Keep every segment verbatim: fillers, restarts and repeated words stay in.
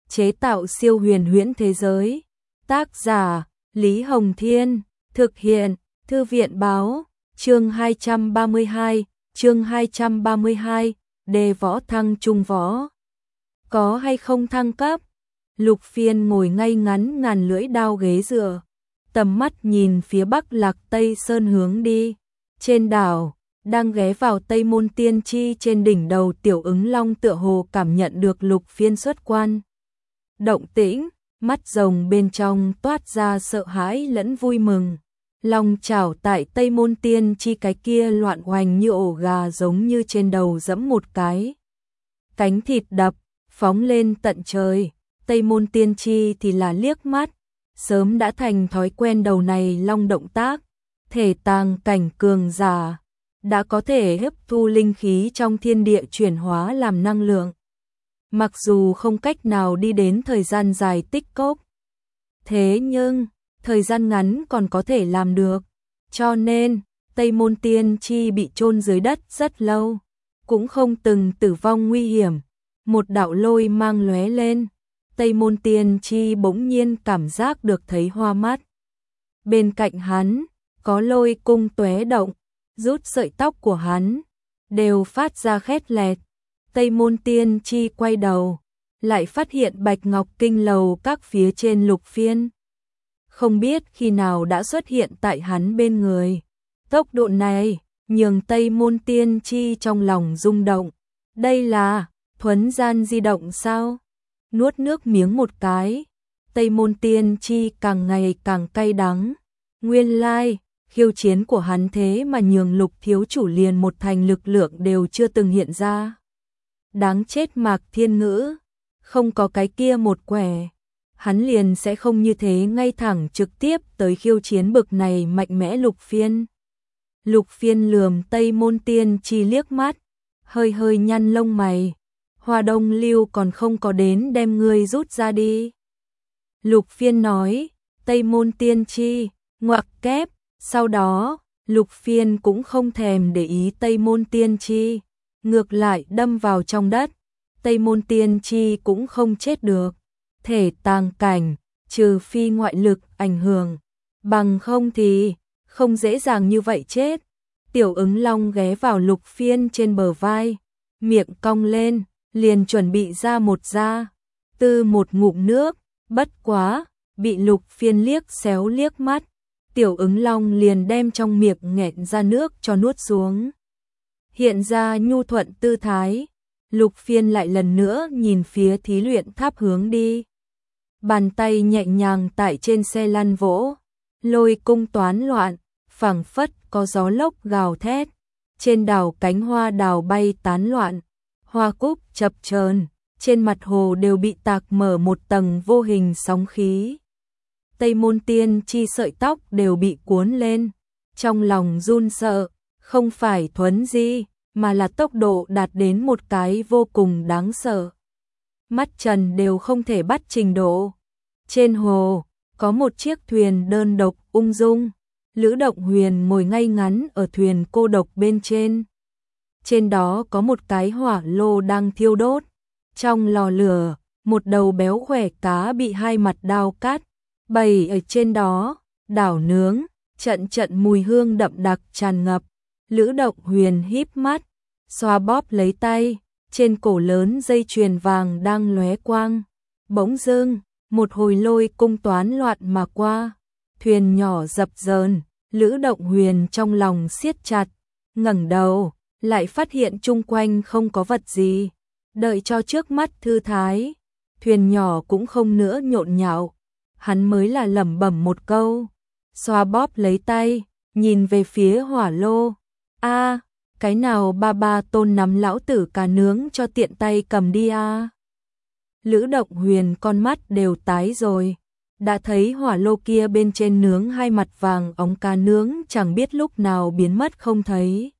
chế tạo siêu huyền huyễn thế giới. Tác giả Lý Hồng Thiên, thực hiện Thư viện Báo, chương hai trăm ba mươi hai, chương hai trăm ba mươi hai, đề võ thăng trung võ. Có hay không thăng cấp? Lục Phiên ngồi ngay ngắn ngàn lưỡi đao ghế dựa, tầm mắt nhìn phía bắc Lạc Tây Sơn hướng đi. Trên đảo, đang ghé vào Tây Môn Tiên Tri trên đỉnh đầu Tiểu Ứng Long tựa hồ cảm nhận được Lục Phiên xuất quan. Động tĩnh, mắt rồng bên trong toát ra sợ hãi lẫn vui mừng. Long chảo tại Tây Môn Tiên Tri cái kia loạn hoành như ổ gà, giống như trên đầu giẫm một cái. Cánh thịt đập, phóng lên tận trời. Tây Môn Tiên Tri thì là liếc mắt, sớm đã thành thói quen đầu này long động tác. Thể tàng cảnh cường giả, đã có thể hấp thu linh khí trong thiên địa chuyển hóa làm năng lượng. Mặc dù không cách nào đi đến thời gian dài tích cốc, thế nhưng thời gian ngắn còn có thể làm được. Cho nên Tây Môn Tiên Tri bị chôn dưới đất rất lâu, cũng không từng tử vong nguy hiểm. Một đạo lôi mang lóe lên, Tây Môn Tiên Tri bỗng nhiên cảm giác được thấy hoa mắt. Bên cạnh hắn có lôi cung tóe động, rút sợi tóc của hắn đều phát ra khét lẹt. Tây Môn Tiên Tri quay đầu, lại phát hiện Bạch Ngọc Kinh Lầu các phía trên Lục Phiên, không biết khi nào đã xuất hiện tại hắn bên người. Tốc độ này nhường Tây Môn Tiên Tri trong lòng rung động. Đây là thuấn gian di động sao? Nuốt nước miếng một cái, Tây Môn Tiên Tri càng ngày càng cay đắng. Nguyên lai, khiêu chiến của hắn thế mà nhường Lục thiếu chủ liền một thành lực lượng đều chưa từng hiện ra. Đáng chết Mạc Thiên Ngữ, không có cái kia một quẻ, hắn liền sẽ không như thế ngay thẳng trực tiếp tới khiêu chiến bực này mạnh mẽ Lục Phiên. Lục Phiên lườm Tây Môn Tiên Tri liếc mắt, hơi hơi nhăn lông mày. Hoa Đông Lưu còn không có đến đem ngươi rút ra đi. Lục Phiên nói. Tây Môn Tiên Tri ngoặc kép. Sau đó Lục Phiên cũng không thèm để ý Tây Môn Tiên Tri, ngược lại đâm vào trong đất. Tây Môn Tiên Tri cũng không chết được. Thể tàng cảnh, trừ phi ngoại lực ảnh hưởng, bằng không thì không dễ dàng như vậy chết. Tiểu Ứng Long ghé vào Lục Phiên trên bờ vai, miệng cong lên, liền chuẩn bị ra một ra, tư một ngụm nước. Bất quá, bị Lục Phiên liếc xéo liếc mắt, Tiểu Ứng Long liền đem trong miệng nghẹn ra nước cho nuốt xuống. Hiện ra nhu thuận tư thái, Lục Phiên lại lần nữa nhìn phía thí luyện tháp hướng đi. Bàn tay nhẹ nhàng tại trên xe lăn vỗ, lôi cung toán loạn, phảng phất có gió lốc gào thét. Trên đảo cánh hoa đào bay tán loạn, hoa cúc chập chờn, trên mặt hồ đều bị tạc mở một tầng vô hình sóng khí. Tây Môn Tiên Tri sợi tóc đều bị cuốn lên, trong lòng run sợ, không phải thuấn di, mà là tốc độ đạt đến một cái vô cùng đáng sợ. Mắt trần đều không thể bắt trình độ. Trên hồ, có một chiếc thuyền đơn độc ung dung, Lữ Động Huyền ngồi ngay ngắn ở thuyền cô độc bên trên. Trên đó có một cái hỏa lô đang thiêu đốt. Trong lò lửa, một đầu béo khỏe cá bị hai mặt đao cắt, bày ở trên đó, đảo nướng, trận trận mùi hương đậm đặc tràn ngập. Lữ Động Huyền híp mắt, xoa bóp lấy tay, trên cổ lớn dây chuyền vàng đang lóe quang. Bỗng dưng, một hồi lôi cung toán loạn mà qua, thuyền nhỏ dập dờn. Lữ Động Huyền trong lòng siết chặt, ngẩng đầu, lại phát hiện chung quanh không có vật gì. Đợi cho trước mắt thư thái, thuyền nhỏ cũng không nữa nhộn nhạo, hắn mới là lẩm bẩm một câu, xoa bóp lấy tay, nhìn về phía hỏa lô. A, cái nào ba ba tôn nắm lão tử cá nướng cho tiện tay cầm đi a. Lữ Động Huyền con mắt đều tái rồi, đã thấy hỏa lô kia bên trên nướng hai mặt vàng óng cá nướng chẳng biết lúc nào biến mất không thấy.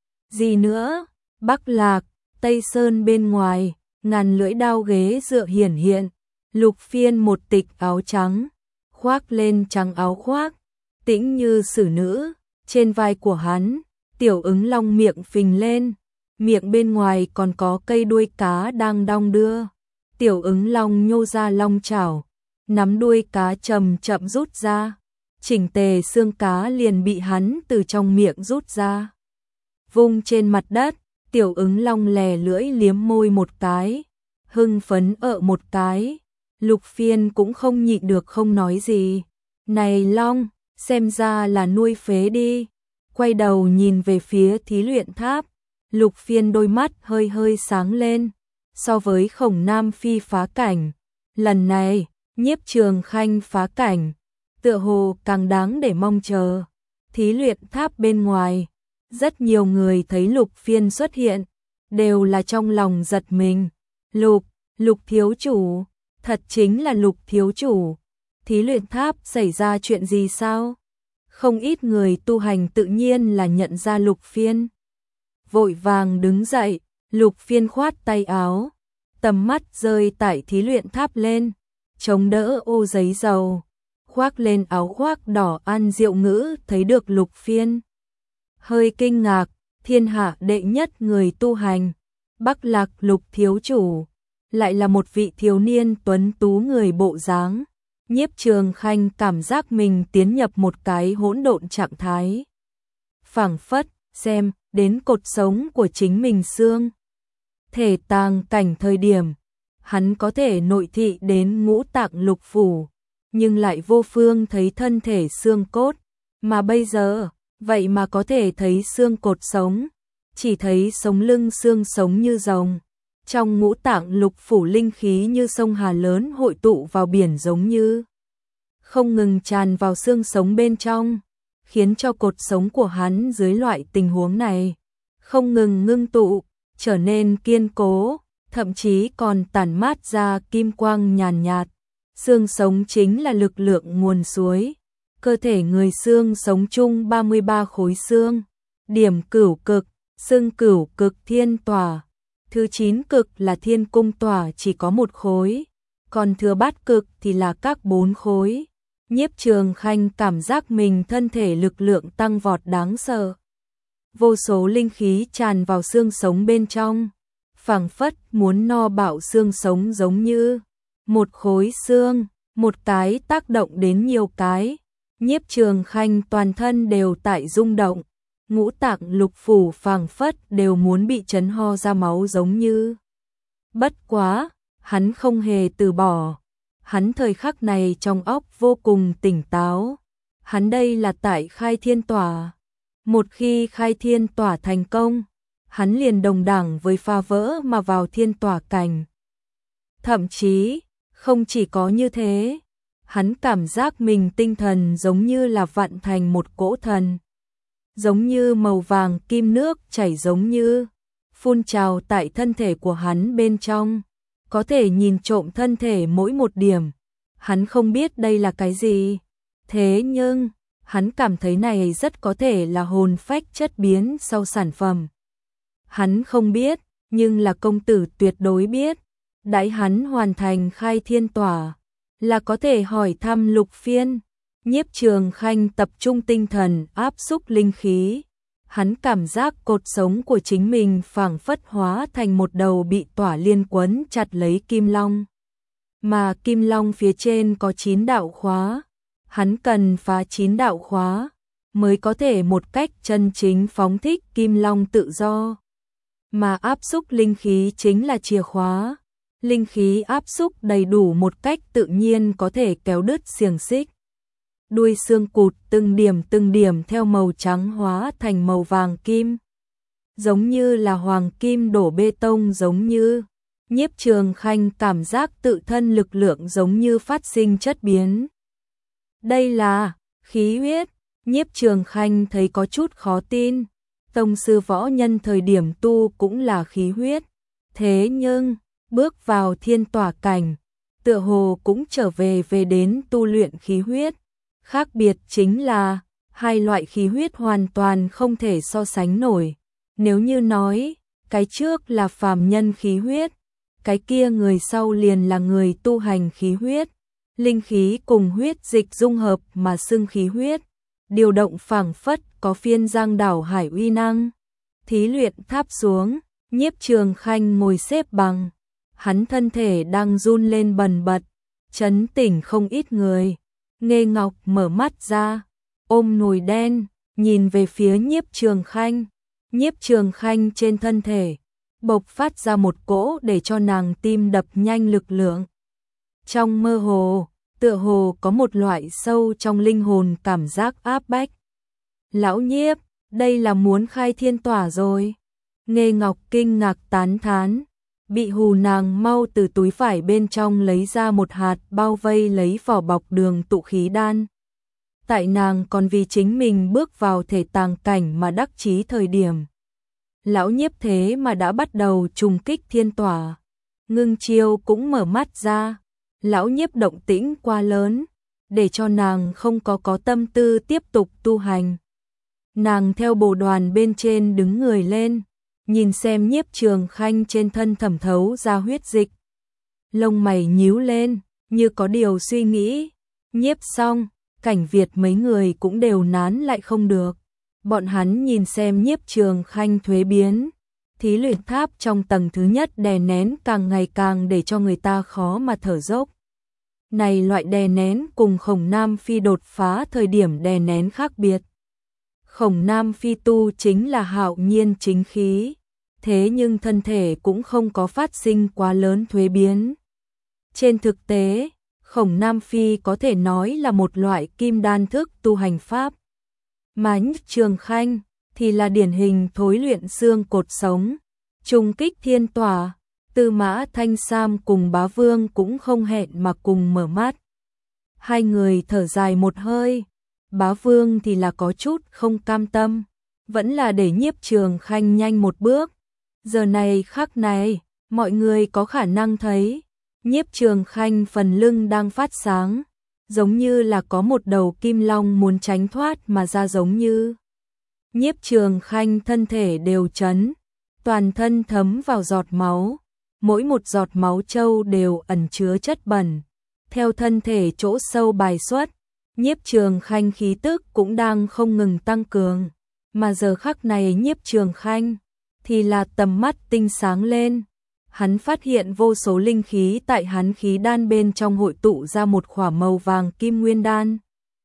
Gì nữa, Bắc Lạc, Tây Sơn bên ngoài, ngàn lưỡi đao ghế dựa hiển hiện, Lục Phiên một tịch áo trắng, khoác lên trắng áo khoác, tĩnh như xử nữ, trên vai của hắn, Tiểu Ứng Long miệng phình lên, miệng bên ngoài còn có cây đuôi cá đang đong đưa. Tiểu ứng long nhô ra long chảo, nắm đuôi cá chậm chậm rút ra, chỉnh tề xương cá liền bị hắn từ trong miệng rút ra. Vung trên mặt đất, tiểu ứng long lè lưỡi liếm môi một cái, hưng phấn ợ một cái. Lục Phiên cũng không nhịn được không nói gì. Này long, xem ra là nuôi phế đi. Quay đầu nhìn về phía Thí Luyện Tháp, Lục Phiên đôi mắt hơi hơi sáng lên. So với Khổng Nam Phi phá cảnh, lần này, Nhiếp Trường Khanh phá cảnh, tựa hồ càng đáng để mong chờ. Thí Luyện Tháp bên ngoài, rất nhiều người thấy Lục Phiên xuất hiện, đều là trong lòng giật mình. Lục, Lục thiếu chủ, thật chính là Lục thiếu chủ. Thí Luyện Tháp xảy ra chuyện gì sao? Không ít người tu hành tự nhiên là nhận ra Lục Phiên. Vội vàng đứng dậy, Lục Phiên khoát tay áo, tầm mắt rơi tại Thí Luyện Tháp lên, chống đỡ ô giấy dầu, khoác lên áo khoác đỏ An Diệu Ngữ thấy được Lục Phiên. Hơi kinh ngạc, thiên hạ đệ nhất người tu hành, Bắc Lạc Lục thiếu chủ, lại là một vị thiếu niên tuấn tú người bộ dáng. Nhiếp Trường Khanh cảm giác mình tiến nhập một cái hỗn độn trạng thái. Phảng phất, xem, đến cột sống của chính mình xương. Thể tàng cảnh thời điểm, hắn có thể nội thị đến ngũ tạng lục phủ, nhưng lại vô phương thấy thân thể xương cốt, mà bây giờ, vậy mà có thể thấy xương cột sống, chỉ thấy sống lưng xương sống như rồng. Trong ngũ tạng lục phủ linh khí như sông Hà lớn hội tụ vào biển giống như không ngừng tràn vào xương sống bên trong, khiến cho cột sống của hắn dưới loại tình huống này không ngừng ngưng tụ, trở nên kiên cố, thậm chí còn tản mát ra kim quang nhàn nhạt. Xương sống chính là lực lượng nguồn suối. Cơ thể người xương sống chung ba mươi ba khối xương. Điểm cửu cực, xương cửu cực thiên tỏa. Thứ chín cực là thiên cung tỏa chỉ có một khối, còn thừa bát cực thì là các bốn khối. Nhiếp Trường Khanh cảm giác mình thân thể lực lượng tăng vọt đáng sợ. Vô số linh khí tràn vào xương sống bên trong, phảng phất muốn no bạo xương sống giống như một khối xương, một cái tác động đến nhiều cái. Nhiếp Trường Khanh toàn thân đều tại rung động, ngũ tạng lục phủ phảng phất đều muốn bị chấn ho ra máu giống như. Bất quá, hắn không hề từ bỏ. Hắn thời khắc này trong óc vô cùng tỉnh táo. Hắn đây là tại khai thiên tỏa. Một khi khai thiên tỏa thành công, hắn liền đồng đẳng với phá vỡ mà vào thiên tỏa cảnh. Thậm chí, không chỉ có như thế, hắn cảm giác mình tinh thần giống như là vặn thành một cỗ thần. Giống như màu vàng kim nước chảy giống như phun trào tại thân thể của hắn bên trong, có thể nhìn trộm thân thể mỗi một điểm. Hắn không biết đây là cái gì, thế nhưng hắn cảm thấy này rất có thể là hồn phách chất biến sau sản phẩm. Hắn không biết, nhưng là công tử tuyệt đối biết. Đãi hắn hoàn thành khai thiên tỏa, là có thể hỏi thăm Lục Phiên. Nhiếp Trường Khanh tập trung tinh thần áp xúc linh khí. Hắn cảm giác cột sống của chính mình phảng phất hóa thành một đầu bị tỏa liên quấn chặt lấy kim long. Mà kim long phía trên có chín đạo khóa. Hắn cần phá chín đạo khóa mới có thể một cách chân chính phóng thích kim long tự do. Mà áp xúc linh khí chính là chìa khóa. Linh khí áp xúc đầy đủ một cách tự nhiên có thể kéo đứt xiềng xích. Đuôi xương cụt từng điểm từng điểm theo màu trắng hóa thành màu vàng kim. Giống như là hoàng kim đổ bê tông giống như. Nhiếp Trường Khanh cảm giác tự thân lực lượng giống như phát sinh chất biến. Đây là khí huyết. Nhiếp Trường Khanh thấy có chút khó tin. Tông sư võ nhân thời điểm tu cũng là khí huyết. Thế nhưng, bước vào thiên tỏa cảnh, tựa hồ cũng trở về về đến tu luyện khí huyết. Khác biệt chính là, hai loại khí huyết hoàn toàn không thể so sánh nổi. Nếu như nói, cái trước là phàm nhân khí huyết, cái kia người sau liền là người tu hành khí huyết. Linh khí cùng huyết dịch dung hợp mà xưng khí huyết, điều động phảng phất có phiên giang đảo hải uy năng. Thí Luyện Tháp xuống, Nhiếp Trường Khanh ngồi xếp bằng, hắn thân thể đang run lên bần bật, chấn tỉnh không ít người. Nghê Ngọc mở mắt ra, ôm nồi đen, nhìn về phía Nhiếp Trường Khanh. Nhiếp Trường Khanh trên thân thể bộc phát ra một cỗ để cho nàng tim đập nhanh lực lượng. Trong mơ hồ, tựa hồ có một loại sâu trong linh hồn cảm giác áp bách. Lão Nhiếp, đây là muốn khai thiên tỏa rồi. Nghê Ngọc kinh ngạc tán thán, bị hù nàng mau từ túi vải bên trong lấy ra một hạt bao vây lấy vỏ bọc đường tụ khí đan. Tại nàng còn vì chính mình bước vào thể tàng cảnh mà đắc chí thời điểm. Lão Nhiếp thế mà đã bắt đầu trùng kích thiên tỏa. Ngưng Chiêu cũng mở mắt ra, Lão Nhiếp động tĩnh quá lớn, để cho nàng không có có tâm tư tiếp tục tu hành. Nàng theo bồ đoàn bên trên đứng người lên, nhìn xem Nhiếp Trường Khanh trên thân thẩm thấu ra huyết dịch. Lông mày nhíu lên, như có điều suy nghĩ. Nhiếp xong, Cảnh Việt mấy người cũng đều nán lại không được. Bọn hắn nhìn xem Nhiếp Trường Khanh thuế biến. Thí luyện tháp trong tầng thứ nhất đè nén càng ngày càng để cho người ta khó mà thở dốc. Này loại đè nén cùng Khổng Nam Phi đột phá thời điểm đè nén khác biệt. Khổng Nam Phi tu chính là hạo nhiên chính khí, thế nhưng thân thể cũng không có phát sinh quá lớn thuế biến. Trên thực tế, Khổng Nam Phi có thể nói là một loại kim đan thức tu hành pháp. Mà Nhiếp Trường Khanh thì là điển hình thối luyện xương cột sống, trùng kích thiên tỏa. Tư Mã Thanh Sam cùng Bá Vương cũng không hẹn mà cùng mở mắt. Hai người thở dài một hơi, Bá Vương thì là có chút không cam tâm, vẫn là để Nhiếp Trường Khanh nhanh một bước. Giờ này khắc này, mọi người có khả năng thấy, Nhiếp Trường Khanh phần lưng đang phát sáng, giống như là có một đầu kim long muốn tránh thoát mà ra giống như. Nhiếp Trường Khanh thân thể đều chấn, toàn thân thấm vào giọt máu, mỗi một giọt máu châu đều ẩn chứa chất bẩn, theo thân thể chỗ sâu bài xuất. Nhiếp Trường Khanh khí tức cũng đang không ngừng tăng cường, mà giờ khắc này Nhiếp Trường Khanh thì là tầm mắt tinh sáng lên. Hắn phát hiện vô số linh khí tại hắn khí đan bên trong hội tụ ra một khỏa màu vàng kim nguyên đan.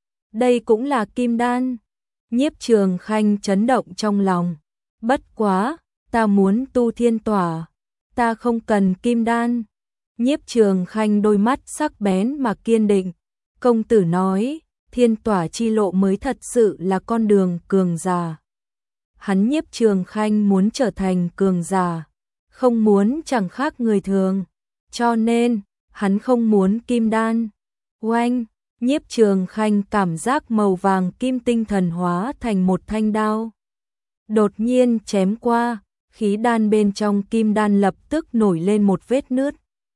Đây cũng là kim đan. Nhiếp Trường Khanh chấn động trong lòng. Bất quá, ta muốn tu thiên tỏa, ta không cần kim đan. Nhiếp Trường Khanh đôi mắt sắc bén mà kiên định. Công tử nói, thiên tỏa chi lộ mới thật sự là con đường cường giả. Hắn Nhiếp Trường Khanh muốn trở thành cường giả, không muốn chẳng khác người thường, cho nên hắn không muốn kim đan. Oanh, Nhiếp Trường Khanh cảm giác màu vàng kim tinh thần hóa thành một thanh đao, đột nhiên chém qua, khí đan bên trong kim đan lập tức nổi lên một vết nứt,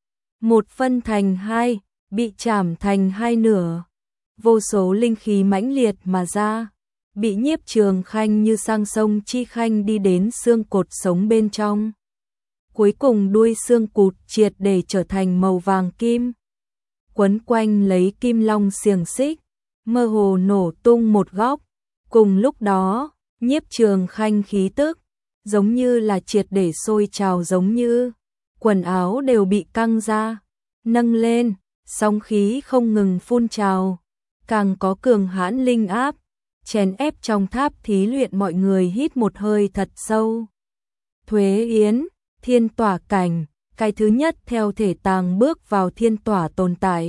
một phân thành hai, bị chảm thành hai nửa. Vô số linh khí mãnh liệt mà ra, bị Nhiếp Trường Khanh như sang sông chi khanh đi đến xương cột sống bên trong. Cuối cùng đuôi xương cụt triệt để trở thành màu vàng kim, quấn quanh lấy kim long xiềng xích, mơ hồ nổ tung một góc. Cùng lúc đó, Nhiếp Trường Khanh khí tức giống như là triệt để sôi trào, giống như quần áo đều bị căng ra, nâng lên, sóng khí không ngừng phun trào, càng có cường hãn linh áp, chèn ép trong tháp thí luyện. Mọi người hít một hơi thật sâu. Thuế Yến, thiên tỏa cảnh, cái thứ nhất theo thể tàng bước vào thiên tỏa tồn tại.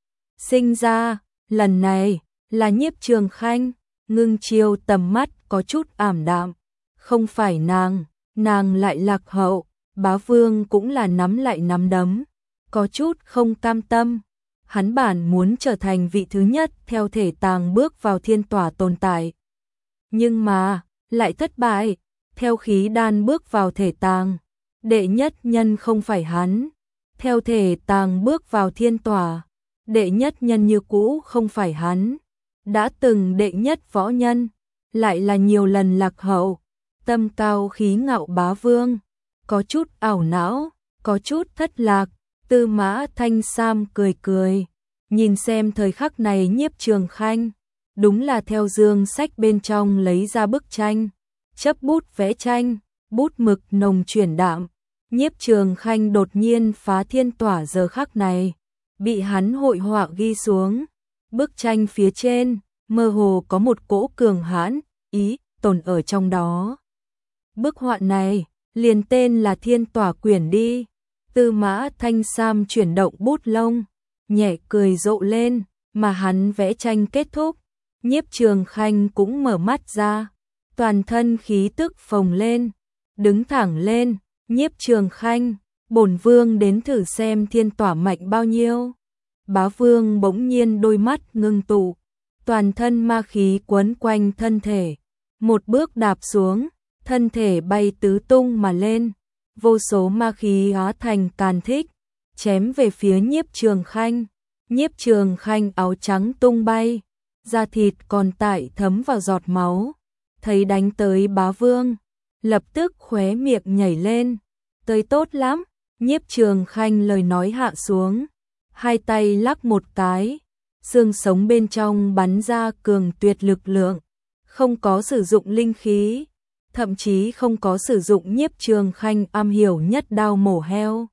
Sinh ra, lần này, là Nhiếp Trường Khanh. Ngưng Chiêu tầm mắt có chút ảm đạm. Không phải nàng, nàng lại lạc hậu. Bá Vương cũng là nắm lại nắm đấm, có chút không cam tâm. Hắn bản muốn trở thành vị thứ nhất theo thể tàng bước vào thiên tỏa tồn tại. Nhưng mà, lại thất bại, theo khí đan bước vào thể tàng. Đệ nhất nhân không phải hắn, theo thể tàng bước vào thiên tỏa. Đệ nhất nhân như cũ không phải hắn, đã từng đệ nhất võ nhân, lại là nhiều lần lạc hậu. Tâm cao khí ngạo Bá Vương, có chút ảo não, có chút thất lạc. Tư Mã Thanh Sam cười cười, nhìn xem thời khắc này Nhiếp Trường Khanh, đúng là theo dương sách bên trong lấy ra bức tranh, chấp bút vẽ tranh, bút mực nồng chuyển đạm, Nhiếp Trường Khanh đột nhiên phá thiên tỏa giờ khắc này, bị hắn hội họa ghi xuống. Bức tranh phía trên, mơ hồ có một cỗ cường hãn, ý, tồn ở trong đó. Bức họa này, liền tên là Thiên Tỏa Quyển đi. Tư Mã Thanh Sam chuyển động bút lông, nhẹ cười rộ lên, mà hắn vẽ tranh kết thúc. Nhiếp Trường Khanh cũng mở mắt ra, toàn thân khí tức phồng lên, đứng thẳng lên. Nhiếp Trường Khanh, bổn vương đến thử xem thiên tỏa mạnh bao nhiêu. Bá Vương bỗng nhiên đôi mắt ngưng tụ, toàn thân ma khí quấn quanh thân thể, một bước đạp xuống, thân thể bay tứ tung mà lên, vô số ma khí hóa thành càn thích, chém về phía Nhiếp Trường Khanh. Nhiếp Trường Khanh áo trắng tung bay, da thịt còn tại thấm vào giọt máu, thấy đánh tới Bá Vương, lập tức khóe miệng nhảy lên, tới tốt lắm. Nhiếp Trường Khanh lời nói hạ xuống, hai tay lắc một cái, xương sống bên trong bắn ra cường tuyệt lực lượng, không có sử dụng linh khí, thậm chí không có sử dụng. Nhiếp Trường Khanh am hiểu nhất đao mổ heo.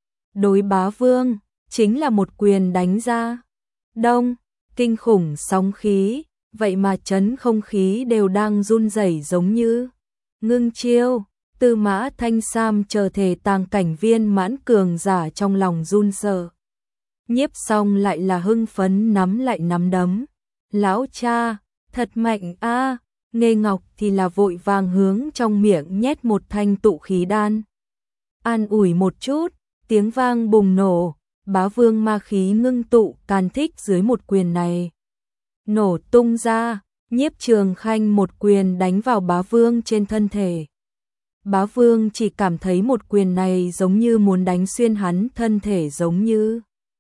Đối Bá Vương, chính là một quyền đánh ra. Đông, kinh khủng sóng khí, vậy mà chấn không khí đều đang run rẩy giống như ngưng chiêu. Tư Mã Thanh Sam chờ thể tàng cảnh viên mãn cường giả trong lòng run sợ. Nhiếp xong lại là hưng phấn nắm lại nắm đấm. Lão cha, thật mạnh a. À. Nghê Ngọc thì là vội vàng hướng trong miệng nhét một thanh tụ khí đan. An ủi một chút, tiếng vang bùng nổ, Bá Vương ma khí ngưng tụ càn thích dưới một quyền này. Nổ tung ra, Nhiếp Trường Khanh một quyền đánh vào Bá Vương trên thân thể. Bá Vương chỉ cảm thấy một quyền này giống như muốn đánh xuyên hắn thân thể, giống như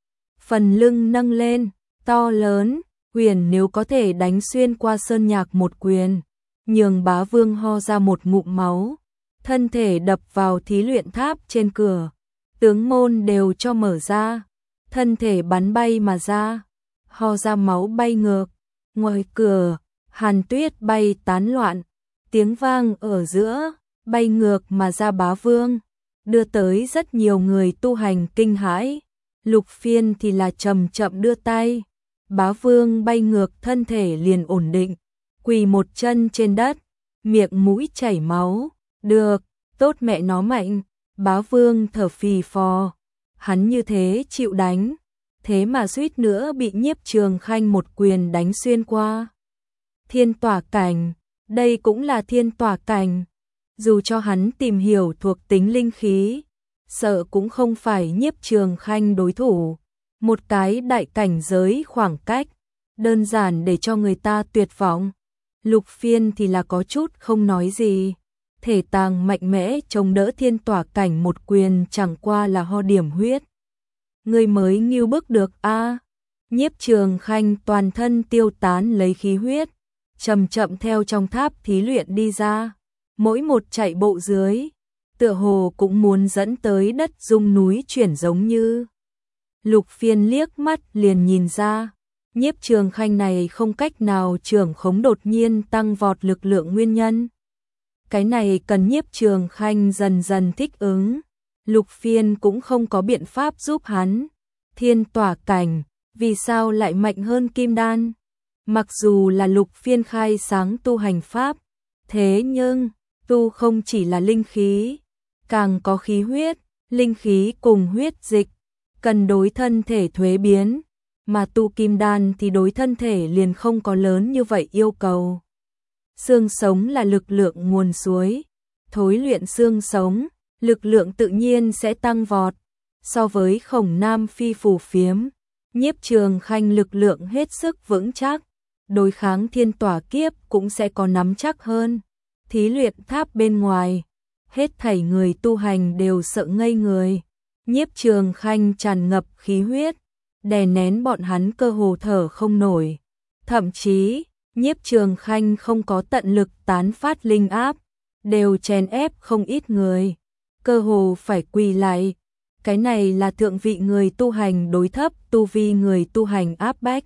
phần lưng nâng lên, to lớn, quyền nếu có thể đánh xuyên qua sơn nhạc một quyền, nhường Bá Vương ho ra một ngụm máu, thân thể đập vào thí luyện tháp trên cửa, tướng môn đều cho mở ra, thân thể bắn bay mà ra, ho ra máu bay ngược, ngoài cửa, hàn tuyết bay tán loạn, tiếng vang ở giữa, bay ngược mà ra Bá Vương, đưa tới rất nhiều người tu hành kinh hãi. Lục Phiên thì là chậm chậm đưa tay, Bá Vương bay ngược thân thể liền ổn định, quỳ một chân trên đất, miệng mũi chảy máu, được, tốt mẹ nó mạnh. Bá Vương thở phì phò, hắn như thế chịu đánh, thế mà suýt nữa bị Nhiếp Trường Khanh một quyền đánh xuyên qua. Thiên tỏa cảnh, đây cũng là thiên tỏa cảnh. Dù cho hắn tìm hiểu thuộc tính linh khí, sợ cũng không phải Nhiếp Trường Khanh đối thủ. Một cái đại cảnh giới khoảng cách, đơn giản để cho người ta tuyệt vọng. Lục Phiên thì là có chút không nói gì. Thể tàng mạnh mẽ chống đỡ thiên tỏa cảnh một quyền chẳng qua là ho điểm huyết. Người mới nghiêu bức được a. À. Nhiếp Trường Khanh toàn thân tiêu tán lấy khí huyết, chậm chậm theo trong tháp thí luyện đi ra. Mỗi một chạy bộ dưới, tựa hồ cũng muốn dẫn tới đất rung núi chuyển giống như. Lục Phiên liếc mắt liền nhìn ra, Nhiếp Trường Khanh này không cách nào trưởng khống đột nhiên tăng vọt lực lượng nguyên nhân. Cái này cần Nhiếp Trường Khanh dần dần thích ứng. Lục Phiên cũng không có biện pháp giúp hắn. Thiên tỏa cảnh, vì sao lại mạnh hơn kim đan? Mặc dù là Lục Phiên khai sáng tu hành pháp, thế nhưng tu không chỉ là linh khí, càng có khí huyết, linh khí cùng huyết dịch, cần đối thân thể thuế biến, mà tu kim đan thì đối thân thể liền không có lớn như vậy yêu cầu. Xương sống là lực lượng nguồn suối, thối luyện xương sống, lực lượng tự nhiên sẽ tăng vọt. So với Khổng Nam phi phù phiếm, Nhiếp Trường Khanh lực lượng hết sức vững chắc, đối kháng thiên tỏa kiếp cũng sẽ có nắm chắc hơn. Thí luyện tháp bên ngoài, hết thảy người tu hành đều sợ ngây người. Nhiếp Trường Khanh tràn ngập khí huyết, đè nén bọn hắn cơ hồ thở không nổi. Thậm chí, Nhiếp Trường Khanh không có tận lực tán phát linh áp, đều chèn ép không ít người, cơ hồ phải quỳ lại. Cái này là thượng vị người tu hành đối thấp tu vi người tu hành áp bách.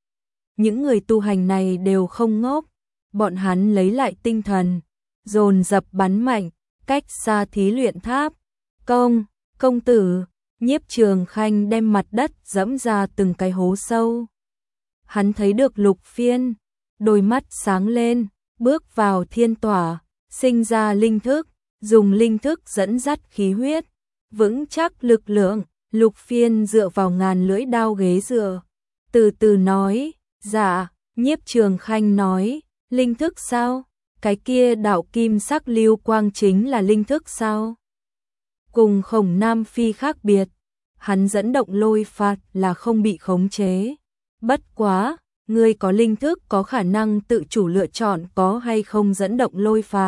Những người tu hành này đều không ngốc, bọn hắn lấy lại tinh thần, dồn dập bắn mạnh, cách xa thí luyện tháp, Công, công tử, Nhiếp Trường Khanh đem mặt đất dẫm ra từng cái hố sâu. Hắn thấy được Lục Phiên, đôi mắt sáng lên, bước vào thiên tỏa, sinh ra linh thức, dùng linh thức dẫn dắt khí huyết, vững chắc lực lượng. Lục Phiên dựa vào ngàn lưỡi đao ghế dựa, từ từ nói, dạ. Nhiếp Trường Khanh nói, linh thức sao? Cái kia đạo kim sắc lưu quang chính là linh thức sao? Cùng Khổng Nam Phi khác biệt, hắn dẫn động lôi phạt là không bị khống chế. Bất quá, ngươi có linh thức có khả năng tự chủ lựa chọn có hay không dẫn động lôi phạt.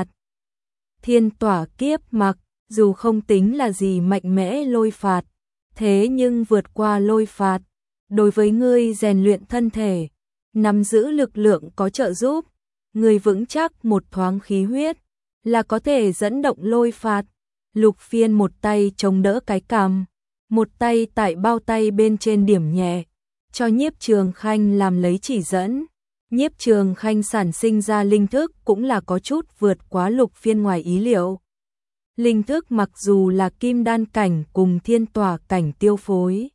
Thiên tỏa kiếp mặc, dù không tính là gì mạnh mẽ lôi phạt, thế nhưng vượt qua lôi phạt, đối với ngươi rèn luyện thân thể, nắm giữ lực lượng có trợ giúp, người vững chắc một thoáng khí huyết, là có thể dẫn động lôi phạt. Lục Phiên một tay chống đỡ cái cằm, một tay tại bao tay bên trên điểm nhẹ, cho Nhiếp Trường Khanh làm lấy chỉ dẫn. Nhiếp Trường Khanh sản sinh ra linh thức cũng là có chút vượt quá Lục Phiên ngoài ý liệu. Linh thức mặc dù là kim đan cảnh cùng thiên tỏa cảnh tiêu phối,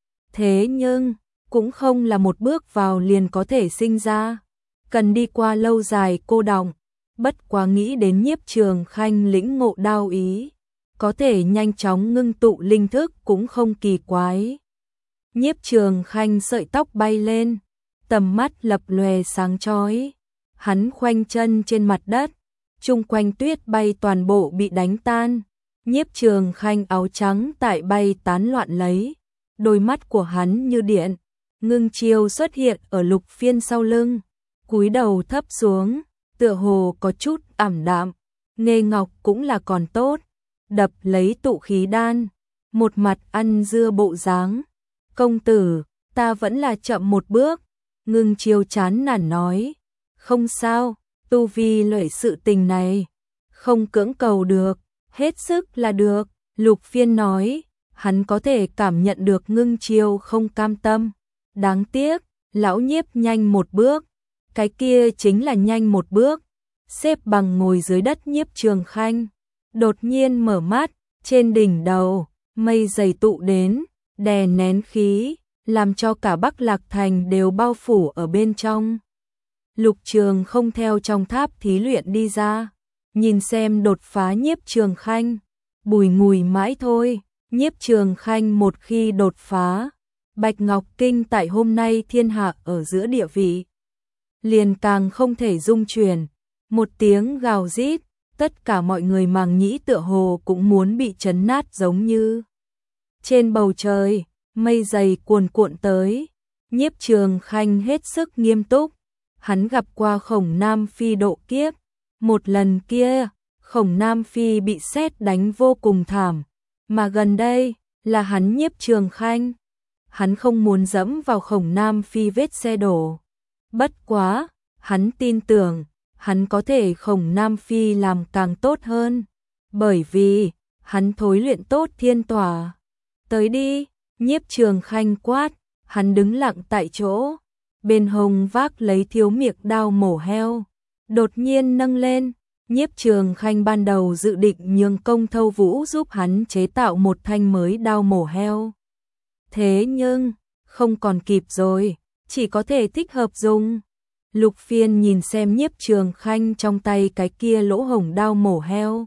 thế nhưng cũng không là một bước vào liền có thể sinh ra, cần đi qua lâu dài cô đọng. Bất quá nghĩ đến Nhiếp Trường Khanh lĩnh ngộ đao ý, có thể nhanh chóng ngưng tụ linh thức cũng không kỳ quái. Nhiếp Trường Khanh sợi tóc bay lên, tầm mắt lập lòe sáng chói, hắn khoanh chân trên mặt đất, chung quanh tuyết bay toàn bộ bị đánh tan. Nhiếp Trường Khanh áo trắng tại bay tán loạn lấy, đôi mắt của hắn như điện, ngưng chiêu xuất hiện ở Lục Phiên sau lưng, cúi đầu thấp xuống, tựa hồ có chút ảm đạm. Nghê ngọc cũng là còn tốt, đập lấy tụ khí đan, một mặt ăn dưa bộ dáng. Công tử, ta vẫn là chậm một bước. Ngưng chiêu chán nản nói, không sao, tu vi lợi sự tình này, không cưỡng cầu được, hết sức là được. Lục Phiên nói, hắn có thể cảm nhận được ngưng chiêu không cam tâm. Đáng tiếc, lão Nhiếp nhanh một bước, cái kia chính là nhanh một bước. Xếp bằng ngồi dưới đất Nhiếp Trường Khanh, đột nhiên mở mắt, trên đỉnh đầu, mây dày tụ đến, đè nén khí, làm cho cả Bắc Lạc Thành đều bao phủ ở bên trong. Lục Trường không theo trong tháp thí luyện đi ra, nhìn xem đột phá Nhiếp Trường Khanh, bùi ngùi mãi thôi. Nhiếp Trường Khanh một khi đột phá, Bạch Ngọc Kinh tại hôm nay thiên hạ ở giữa địa vị, liền càng không thể dung chuyển. Một tiếng gào rít, tất cả mọi người màng nhĩ tựa hồ cũng muốn bị chấn nát giống như. Trên bầu trời, mây dày cuồn cuộn tới, Nhiếp Trường Khanh hết sức nghiêm túc, hắn gặp qua Khổng Nam Phi độ kiếp, một lần kia, Khổng Nam Phi bị sét đánh vô cùng thảm, mà gần đây, là hắn Nhiếp Trường Khanh. Hắn không muốn dẫm vào Khổng Nam Phi vết xe đổ. Bất quá, hắn tin tưởng, hắn có thể Khổng Nam Phi làm càng tốt hơn, bởi vì, hắn thối luyện tốt thiên tỏa. Tới đi, Nhiếp Trường Khanh quát, hắn đứng lặng tại chỗ, bên hông vác lấy thiếu miệng đao mổ heo, đột nhiên nâng lên. Nhiếp Trường Khanh ban đầu dự định nhường Công Thâu Vũ giúp hắn chế tạo một thanh mới đao mổ heo. Thế nhưng, không còn kịp rồi, chỉ có thể thích hợp dùng. Lục Phiên nhìn xem Nhiếp Trường Khanh trong tay cái kia lỗ hổng đao mổ heo,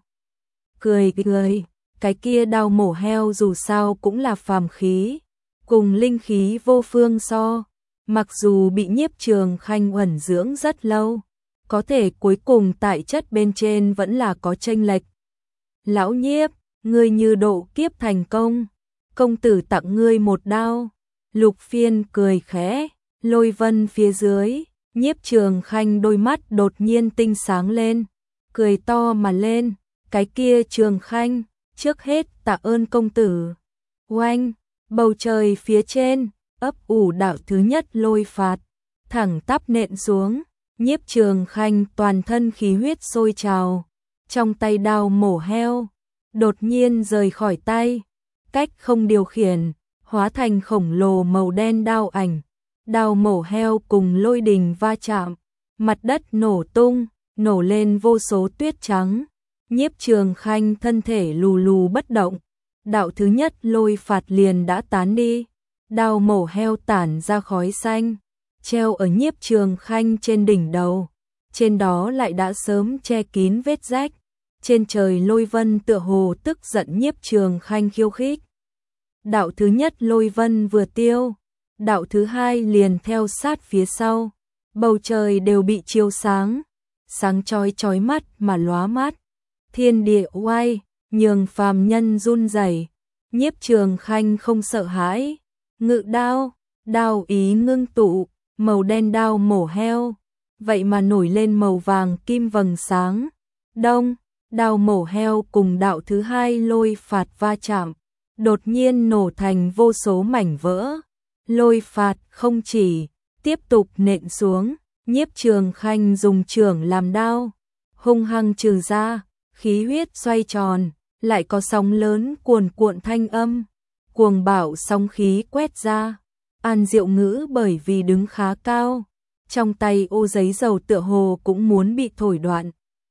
cười cười, cái kia đao mổ heo dù sao cũng là phàm khí, cùng linh khí vô phương so, mặc dù bị Nhiếp Trường Khanh ẩn dưỡng rất lâu, có thể cuối cùng tại chất bên trên vẫn là có chênh lệch. Lão Nhiếp, ngươi như độ kiếp thành công, công tử tặng ngươi một đao. Lục Phiên cười khẽ, lôi vân phía dưới, Nhiếp Trường Khanh đôi mắt đột nhiên tinh sáng lên, cười to mà lên, cái kia Trường Khanh, trước hết tạ ơn công tử. Oanh, bầu trời phía trên, ấp ủ đạo thứ nhất lôi phạt, thẳng tắp nện xuống. Nhiếp Trường Khanh toàn thân khí huyết sôi trào, trong tay đao mổ heo, đột nhiên rời khỏi tay, cách không điều khiển, hóa thành khổng lồ màu đen đao ảnh. Đao mổ heo cùng lôi đình va chạm, mặt đất nổ tung, nổ lên vô số tuyết trắng. Nhiếp Trường Khanh thân thể lù lù bất động, đạo thứ nhất lôi phạt liền đã tán đi, đao mổ heo tản ra khói xanh, treo ở Nhiếp Trường Khanh trên đỉnh đầu, trên đó lại đã sớm che kín vết rách, trên trời lôi vân tựa hồ tức giận Nhiếp Trường Khanh khiêu khích. Đạo thứ nhất lôi vân vừa tiêu, đạo thứ hai liền theo sát phía sau, bầu trời đều bị chiếu sáng, sáng chói chói mắt mà lóa mắt, thiên địa oai, nhường phàm nhân run rẩy. Nhiếp Trường Khanh không sợ hãi, ngự đao, đao ý ngưng tụ, màu đen đao mổ heo, vậy mà nổi lên màu vàng kim vầng sáng. Đông, đao mổ heo cùng đạo thứ hai lôi phạt va chạm, đột nhiên nổ thành vô số mảnh vỡ. Lôi phạt không chỉ tiếp tục nện xuống, Nhiếp Trường Khanh dùng chưởng làm đao, hung hăng trừ ra, khí huyết xoay tròn, lại có sóng lớn cuồn cuộn thanh âm, cuồng bạo sóng khí quét ra. An Diệu Ngữ bởi vì đứng khá cao, trong tay ô giấy dầu tựa hồ cũng muốn bị thổi đoạn.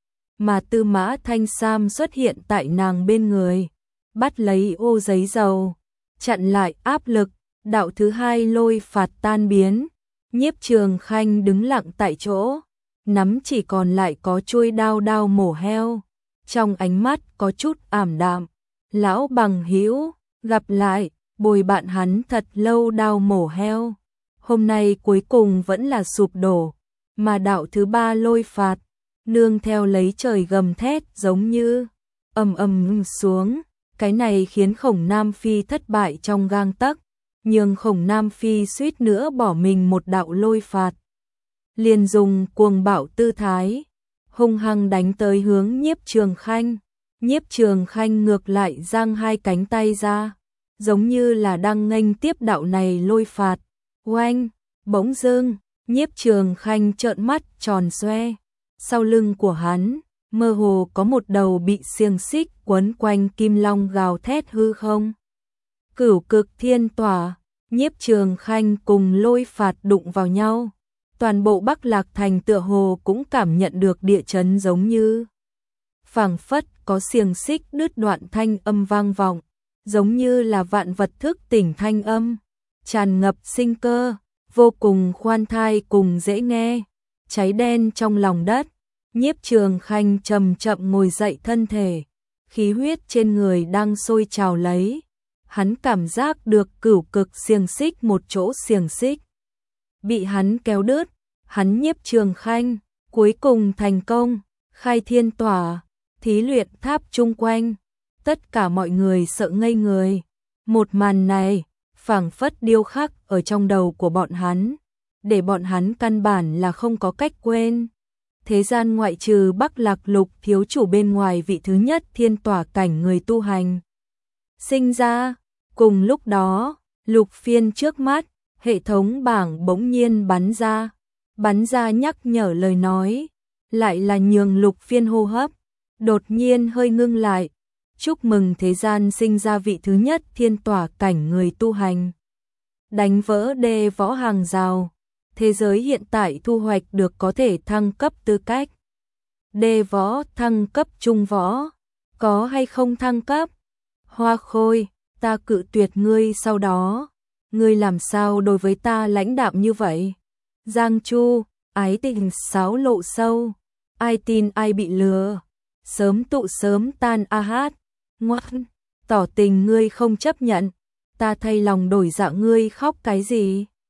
Mà Tư Mã Thanh Sam xuất hiện tại nàng bên người, bắt lấy ô giấy dầu, chặn lại áp lực, đạo thứ hai lôi phạt tan biến. Nhiếp Trường Khanh đứng lặng tại chỗ, nắm chỉ còn lại có chuôi đao đao mổ heo, trong ánh mắt có chút ảm đạm. Lão bằng hữu, gặp lại, bồi bạn hắn thật lâu đao mổ heo, hôm nay cuối cùng vẫn là sụp đổ, mà đạo thứ ba lôi phạt, nương theo lấy trời gầm thét giống như ầm ầm xuống, cái này khiến Khổng Nam Phi thất bại trong gang tấc, nhưng Khổng Nam Phi suýt nữa bỏ mình một đạo lôi phạt. Liền dùng cuồng bạo tư thái, hung hăng đánh tới hướng Nhiếp Trường Khanh. Nhiếp Trường Khanh ngược lại giang hai cánh tay ra, giống như là đang nghênh tiếp đạo này lôi phạt. Oanh, bỗng dưng, Nhiếp Trường Khanh trợn mắt tròn xoe, sau lưng của hắn, mơ hồ có một đầu bị xiềng xích quấn quanh kim long gào thét hư không. Cửu Cực Thiên Tỏa, Nhiếp Trường Khanh cùng lôi phạt đụng vào nhau. Toàn bộ Bắc Lạc Thành tựa hồ cũng cảm nhận được địa chấn giống như phảng phất có xiềng xích đứt đoạn thanh âm vang vọng, giống như là vạn vật thức tỉnh thanh âm, tràn ngập sinh cơ, vô cùng khoan thai cùng dễ nghe. Cháy đen trong lòng đất, Nhiếp Trường Khanh chậm chậm ngồi dậy thân thể, khí huyết trên người đang sôi trào lấy. Hắn cảm giác được cửu cực xiềng xích một chỗ xiềng xích bị hắn kéo đứt, hắn Nhiếp Trường Khanh cuối cùng thành công, khai thiên tỏa, thí luyện tháp chung quanh, tất cả mọi người sợ ngây người. Một màn này phảng phất điêu khắc ở trong đầu của bọn hắn, để bọn hắn căn bản là không có cách quên. Thế gian ngoại trừ Bắc Lạc Lục thiếu chủ bên ngoài, vị thứ nhất thiên tỏa cảnh người tu hành sinh ra. Cùng lúc đó, lục phiên trước mắt, hệ thống bảng bỗng nhiên bắn ra, bắn ra nhắc nhở lời nói, lại là nhường lục phiên hô hấp đột nhiên hơi ngưng lại. Chúc mừng thế gian sinh ra vị thứ nhất thiên tỏa cảnh người tu hành, đánh vỡ đê võ hàng rào. Thế giới hiện tại thu hoạch được có thể thăng cấp tư cách. Đê võ thăng cấp trung võ, có hay không thăng cấp? Hoa Khôi, ta cự tuyệt ngươi sau đó. Ngươi làm sao đối với ta lãnh đạm như vậy? Giang Chu, ái tình sáo lộ sâu, ai tin ai bị lừa. Sớm tụ sớm tan a hát, ngoan, tỏ tình ngươi không chấp nhận, ta thay lòng đổi dạ ngươi khóc cái gì?